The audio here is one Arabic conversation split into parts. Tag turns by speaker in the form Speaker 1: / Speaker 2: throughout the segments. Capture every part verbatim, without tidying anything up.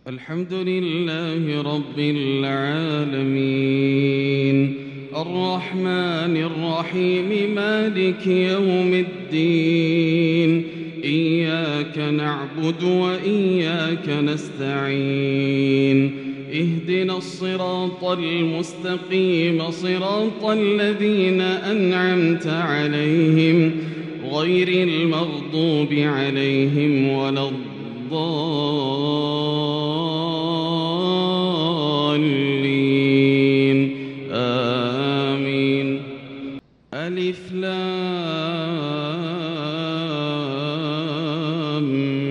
Speaker 1: الحمد لله رب العالمين الرحمن الرحيم مالك يوم الدين إياك نعبد وإياك نستعين اهدنا الصراط المستقيم صراط الذين أنعمت عليهم غير المغضوب عليهم ولا الضالين آمين. ألف لام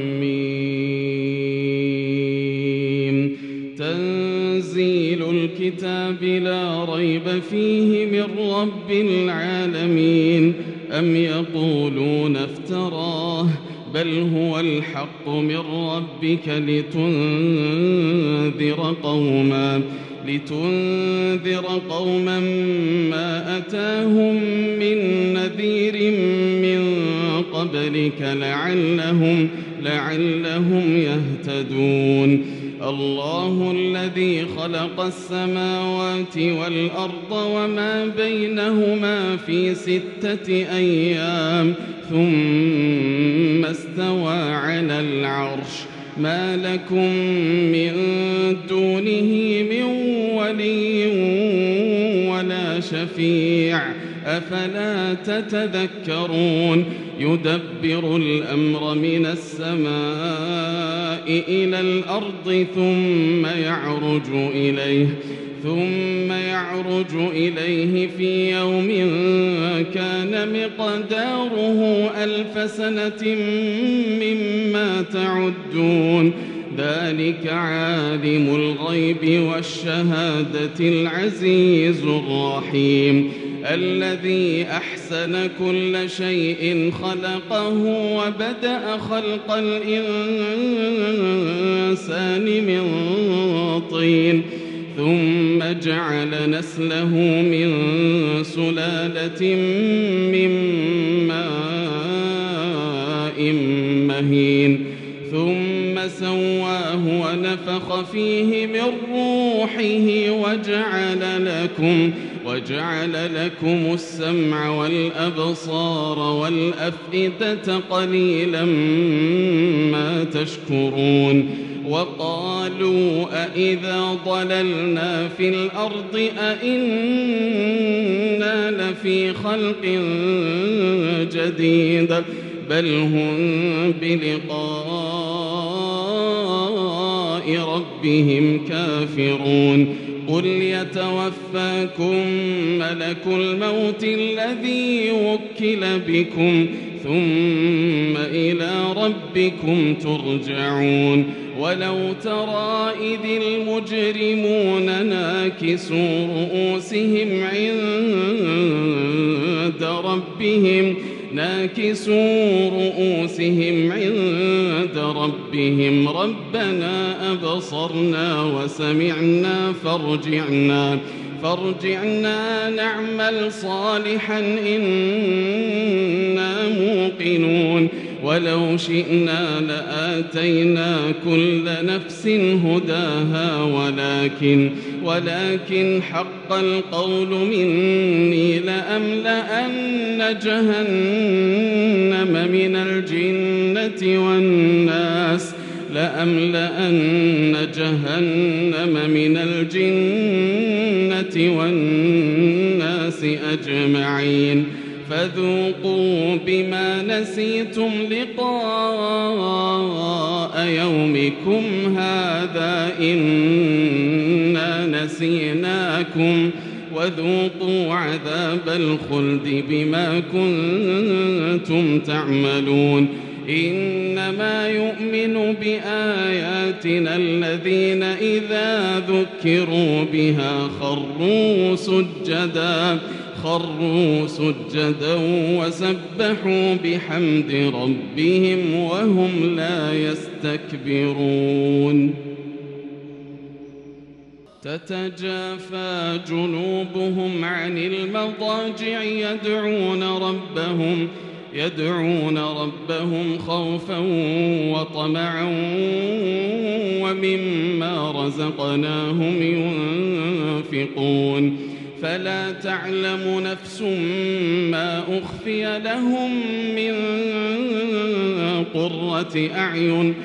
Speaker 1: ميم تنزيل الكتاب لا ريب فيه من رب العالمين أم يقولون افتراه بل هو الحق من ربك لتنذر قوما لتنذر قوما ما أتاهم من نذير من قبلك لعلهم لعلهم يهتدون. الله الذي خلق السماوات والأرض وما بينهما في ستة أيام ثم استوى على العرش ما لكم من دونه من ولي ولا شفيع أفلا تتذكرون. يدبر الأمر من السماء إلى الأرض ثم يعرج إليه ثم يعرج إليه في يوم كان مقداره ألف سنة مما تعدون. ذلك عالم الغيب والشهادة العزيز الرحيم الذي أحسن كل شيء خلقه وبدأ خلق الإنسان من طين ثم جعل نسله من سلالة من ماء مهين ثم سواه ونفخ فيه من روحه وجعل لكم وجعل لكم السمع والأبصار والأفئدة قليلا ما تشكرون. وقالوا أإذا ضللنا في الأرض أإنا لفي خلق جديد بل هم بلقاء ربهم كافرون. قل يتوفاكم ملك الموت الذي وكل بكم ثم إلى ربكم ترجعون. ولو ترى إذ المجرمون ناكسوا رؤوسهم عند ربهم ناكسوا رؤوسهم عند ربهم ربنا أبصرنا وسمعنا فارجعنا فارجعنا نعمل صالحا إنا موقنون. ولو شئنا لآتينا كل نفس هداها ولكن ولكن حق القول مني لأملأن جهنم من الجنة والناس لأملأن جهنم من الجنة والناس أجمعين. فذوقوا بما نسيتم لقاء يومكم هذا إنا نسيناكم وذوقوا عذاب الخلد بما كنتم تعملون. إنما يؤمن بآياتنا الذين إذا ذكروا بها خروا سجدا خروا سجدا وسبحوا بحمد ربهم وهم لا يستكبرون. تتجافى جنوبهم عن المضاجع يدعون ربهم يدعون ربهم خوفا وطمعا ومما رزقناهم ينفقون فلا تعلم نفس ما أخفي لهم من قرة أعين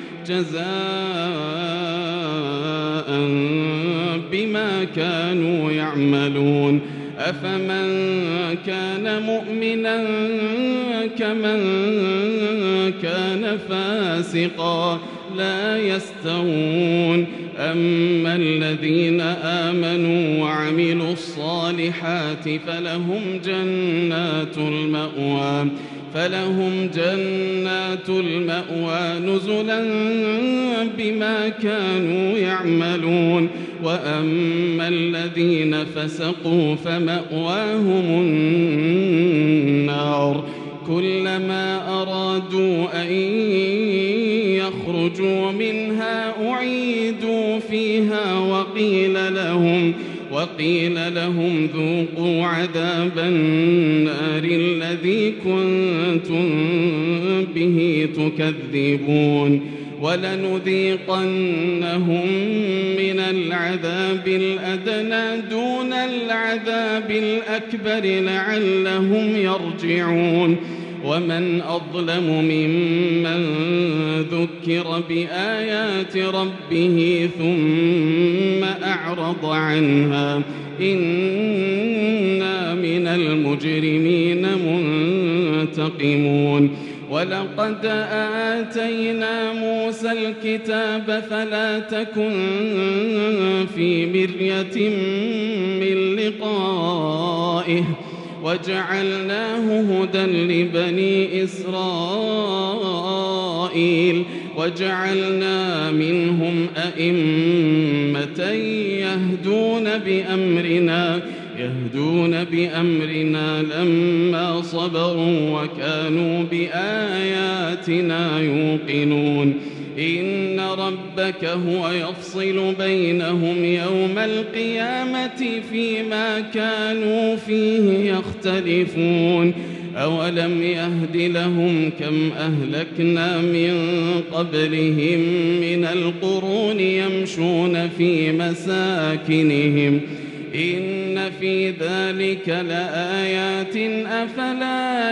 Speaker 1: جزاء بما كانوا يعملون أفمن كان مؤمنا كمن كان فاسقا لا يستوون أما الذين آمنوا وعملوا الصالحات فلهم جنات المأوى فلهم جنات المأوى نزلا بما كانوا يعملون وأما الذين فسقوا فمأواهم النار كلما أرادوا أن يخرجوا منها أعيدوا فيها وقيل لهم وقيل لهم ذوقوا عذاب النار الذي كنتم به تكذبون ولنذيقنهم من العذاب الأدنى دون العذاب الأكبر لعلهم يرجعون ومن أظلم ممن ذكر بآيات ربه ثم أعرض عنها إنا من المجرمين منتقمون ولقد آتينا موسى الكتاب فلا تكن في مرية من لقائه وجعلناه هدى لبني إسرائيل وجعلنا منهم أئمة يهدون بأمرنا يهدون بأمرنا لما صبروا وكانوا بآياتنا يوقنون إن ربك هو يفصل بينهم يوم القيامة فيما كانوا فيه يختلفون أولم يهد لهم كم أهلكنا من قبلهم من القرون يمشون في مساكنهم إن في ذلك لآيات أفلا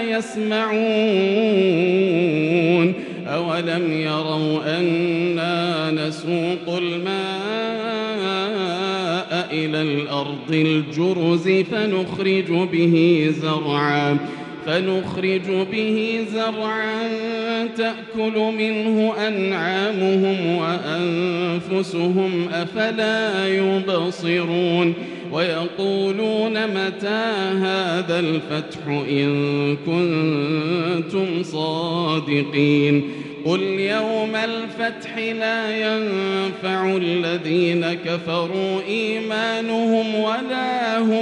Speaker 1: يسمعون أولم يروا أنا نسوق الماء إلى الأرض الجرز فنخرج به زرعا فنخرج به زرعا تأكل منه أنعامهم وأنفسهم أفلا يبصرون ويقولون متى هذا الفتح إن كنتم صادقين قل يوم الفتح لا ينفع الذين كفروا إيمانهم ولا هم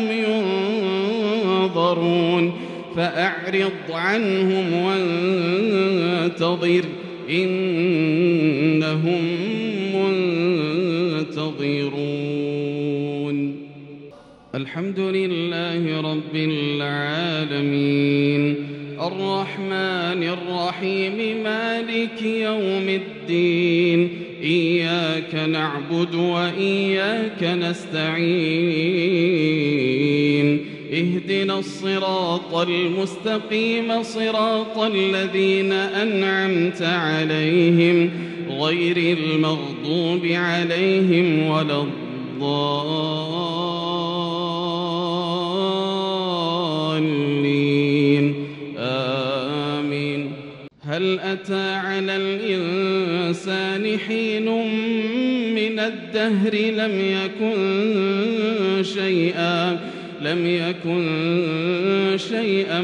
Speaker 1: ينظرون فأعرض عنهم وانتظر إنهم منتظرون الحمد لله رب العالمين الرحمن الرحيم مالك يوم الدين إياك نعبد وإياك نستعين اهدنا الصراط المستقيم صراط الذين أنعمت عليهم غير المغضوب عليهم ولا الضالين آمين هل أتى على الإنسان حين من الدهر لم يكن شيئا لم يكن شيئا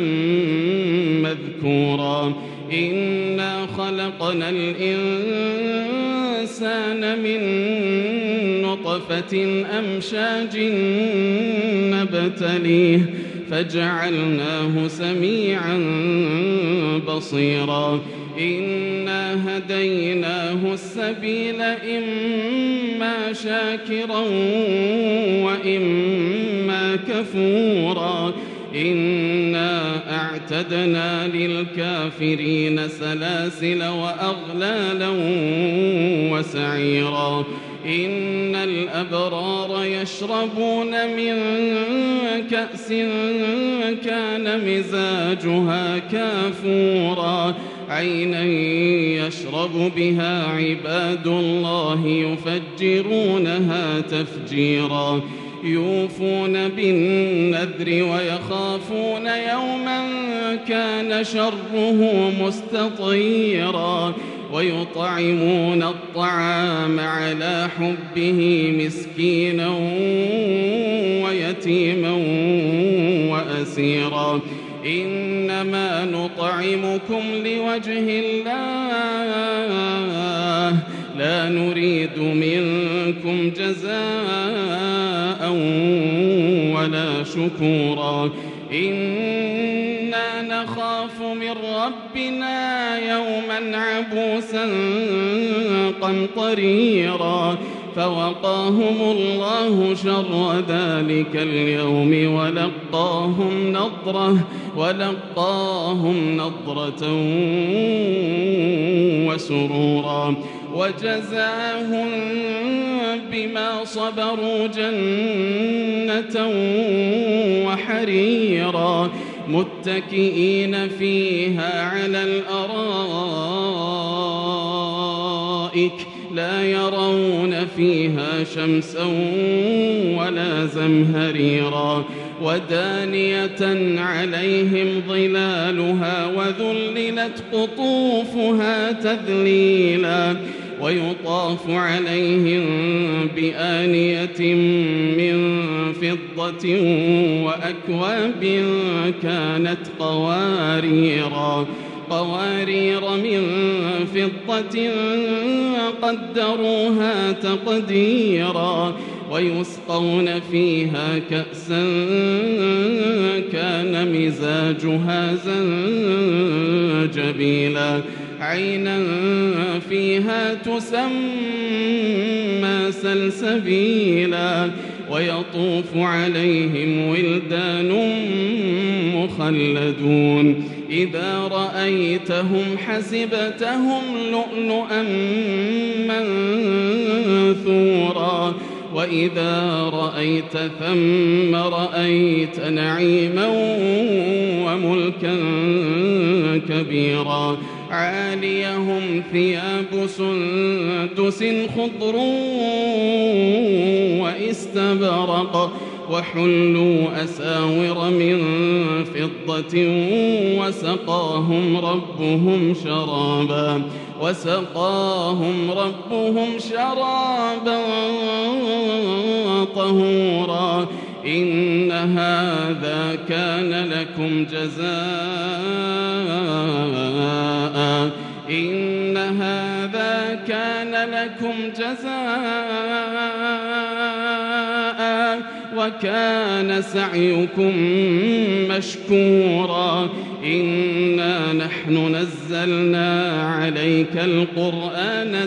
Speaker 1: مذكورا إنا خلقنا الإنسان من نطفة أمشاج نبتليه فجعلناه سميعا بصيرا إنا هديناه السبيل إما شاكرا وإما كفورا إنا أعتدنا وأعتدنا للكافرين سلاسل وأغلالا وسعيرا إن الأبرار يشربون من كأس كان مزاجها كافورا عينا يشرب بها عباد الله يفجرونها تفجيرا يوفون بالنذر ويخافون يوما كان شره مستطيرا ويطعمون الطعام على حبه مسكينا ويتيما وأسيرا إنما نطعمكم لوجه الله لا نريد منكم جزاء ولا شكورا إنا نخاف من ربنا يوما عبوسا قمطريرا فوقاهم الله شر ذلك اليوم ولقاهم نضرة ولقاهم نضرة وسرورا وجزاهم بما صبروا جنة وحريرا متكئين فيها على الأرائك لا يرون فيها شمسا ولا زمهريرا ودانية عليهم ظلالها وذللت قطوفها تذليلا ويطاف عليهم بآنية من فضة وأكواب كانت قواريرا قوارير من فضة قدروها تقديرا ويسقون فيها كأسا كان مزاجها زنجبيلا عينا فيها تسمى سلسبيلا ويطوف عليهم ولدان مخلدون إذا رأيتهم حسبتهم لؤلؤا منثورا وإذا رأيت ثم رأيت نعيما وملكا كبيرا عاليهم ثياب سندس خضر واستبرق وحلوا أساور من فضة وسقاهم ربهم شرابا وسقاهم ربهم شرابا طهورا إن هذا كان لكم جزاء إن هذا كان لكم جزاء وكان سعيكم مشكورا إنا نحن نزلنا عليك القرآن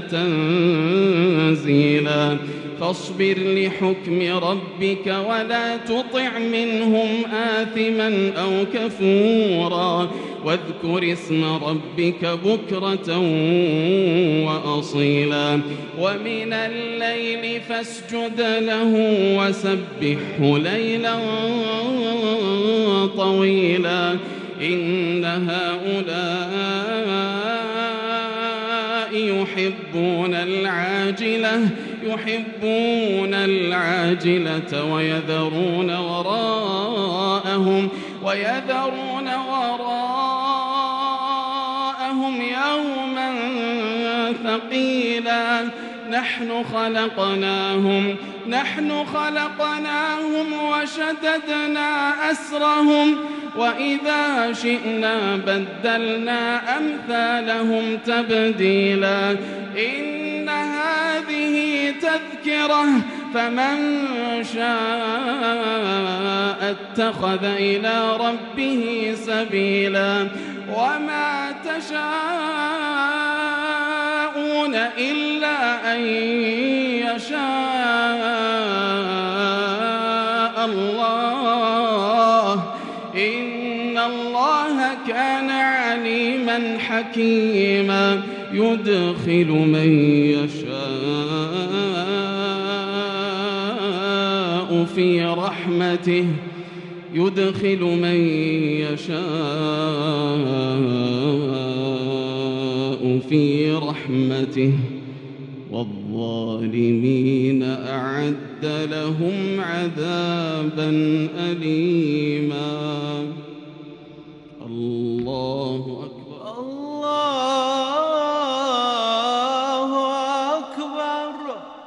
Speaker 1: تنزيلا فاصبر لحكم ربك ولا تطع منهم آثما أو كفورا واذكر اسم ربك بكرة وأصيلا ومن الليل فاسجد له وسبحه ليلا طويلا إن هؤلاء يحبون العاجلة يحبون العاجلة ويذرون وراءهم ويذرون وراءهم يوما ثقيلا نحن خلقناهم نحن خلقناهم وشددنا أسرهم وإذا شئنا بدلنا أمثالهم تبديلا إن هذه تذكرة فمن شاء اتخذ إلى ربه سبيلا وما تشاءون إلا أن يشاء الله إن الله عليما حكيما يدخل من يشاء في رحمته يدخل من يشاء في رحمته والظالمين أعد لهم عذابا أليما. الله أكبر.